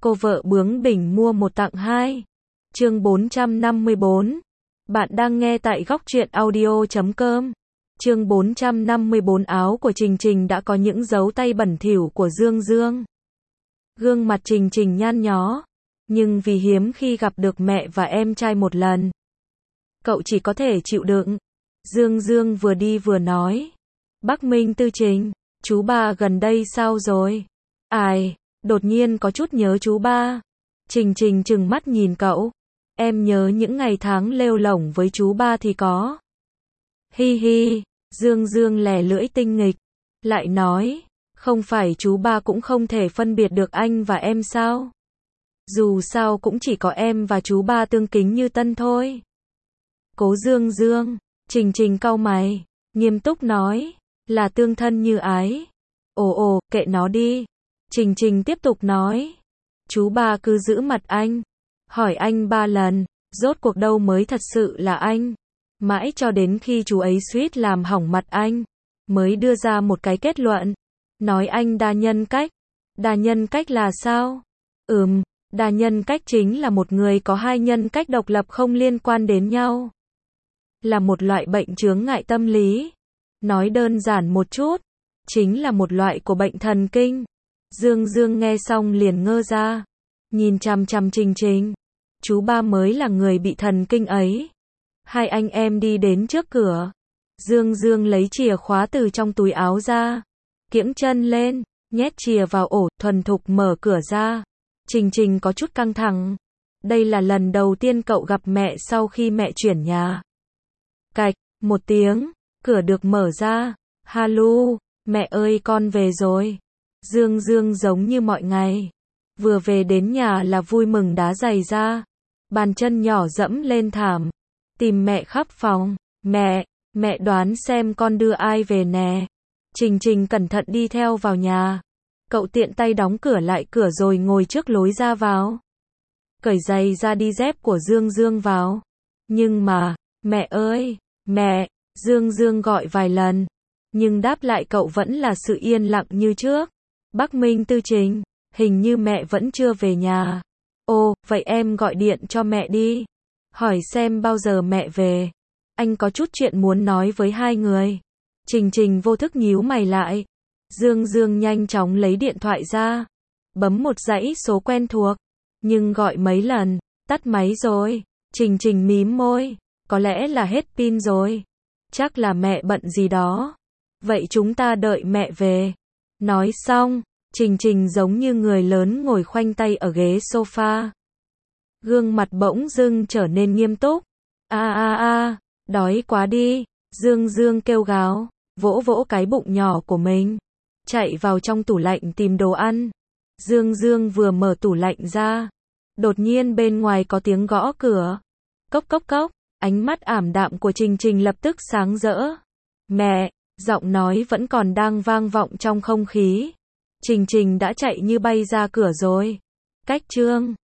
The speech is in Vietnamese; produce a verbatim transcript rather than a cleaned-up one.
Cô vợ bướng bỉnh mua một tặng hai. Chương bốn trăm năm mươi bốn. Bạn đang nghe tại góc truyện audio chấm com. Chương bốn trăm năm mươi bốn. Áo của Trình Trình đã có những dấu tay bẩn thỉu của Dương Dương. Gương mặt Trình Trình nhăn nhó, nhưng vì hiếm khi gặp được mẹ và em trai một lần, cậu chỉ có thể chịu đựng. Dương Dương vừa đi vừa nói, Bắc Minh Tư Trình, chú ba gần đây sao rồi? Ai, đột nhiên có chút nhớ chú ba. Trình Trình trừng mắt nhìn cậu, em nhớ những ngày tháng lêu lổng với chú ba thì có. Hi hi, Dương Dương lè lưỡi tinh nghịch, lại nói, không phải chú ba cũng không thể phân biệt được anh và em sao? Dù sao cũng chỉ có em và chú ba tương kính như tân thôi. Cố Dương Dương, Trình Trình cau mày, nghiêm túc nói, là tương thân như ái. Ồ ồ, kệ nó đi. Trình Trình tiếp tục nói, chú ba cứ giữ mặt anh, hỏi anh ba lần, rốt cuộc đâu mới thật sự là anh. Mãi cho đến khi chú ấy suýt làm hỏng mặt anh, mới đưa ra một cái kết luận, nói anh đa nhân cách. Đa nhân cách là sao? Ừm, đa nhân cách chính là một người có hai nhân cách độc lập không liên quan đến nhau. Là một loại bệnh chướng ngại tâm lý. Nói đơn giản một chút, chính là một loại của bệnh thần kinh. Dương Dương nghe xong liền ngơ ra, nhìn chằm chằm Trình Trình. Chú ba mới là người bị thần kinh ấy. Hai anh em đi đến trước cửa. Dương Dương lấy chìa khóa từ trong túi áo ra, kiễng chân lên, nhét chìa vào ổ, thuần thục mở cửa ra. Trình Trình có chút căng thẳng. Đây là lần đầu tiên cậu gặp mẹ sau khi mẹ chuyển nhà. Cạch, một tiếng, cửa được mở ra. Halu, mẹ ơi con về rồi. Dương Dương giống như mọi ngày. Vừa về đến nhà là vui mừng đá giày ra. Bàn chân nhỏ dẫm lên thảm. Tìm mẹ khắp phòng. Mẹ, mẹ đoán xem con đưa ai về nè. Trình Trình cẩn thận đi theo vào nhà. Cậu tiện tay đóng cửa lại cửa rồi ngồi trước lối ra vào. Cởi giày ra đi dép của Dương Dương vào. Nhưng mà, mẹ ơi, mẹ, Dương Dương gọi vài lần. Nhưng đáp lại cậu vẫn là sự yên lặng như trước. Bắc Minh Tư Trình, hình như mẹ vẫn chưa về nhà. Ồ, vậy em gọi điện cho mẹ đi. Hỏi xem bao giờ mẹ về. Anh có chút chuyện muốn nói với hai người. Trình Trình vô thức nhíu mày lại. Dương Dương nhanh chóng lấy điện thoại ra. Bấm một dãy số quen thuộc. Nhưng gọi mấy lần, tắt máy rồi. Trình Trình mím môi. Có lẽ là hết pin rồi. Chắc là mẹ bận gì đó. Vậy chúng ta đợi mẹ về. Nói xong, Trình Trình giống như người lớn ngồi khoanh tay ở ghế sofa. Gương mặt bỗng dưng trở nên nghiêm túc. A a a, đói quá đi. Dương Dương kêu gào, vỗ vỗ cái bụng nhỏ của mình. Chạy vào trong tủ lạnh tìm đồ ăn. Dương Dương vừa mở tủ lạnh ra. Đột nhiên bên ngoài có tiếng gõ cửa. Cốc cốc cốc, ánh mắt ảm đạm của Trình Trình lập tức sáng rỡ. Mẹ, giọng nói vẫn còn đang vang vọng trong không khí. Trình Trình đã chạy như bay ra cửa rồi. Cách chương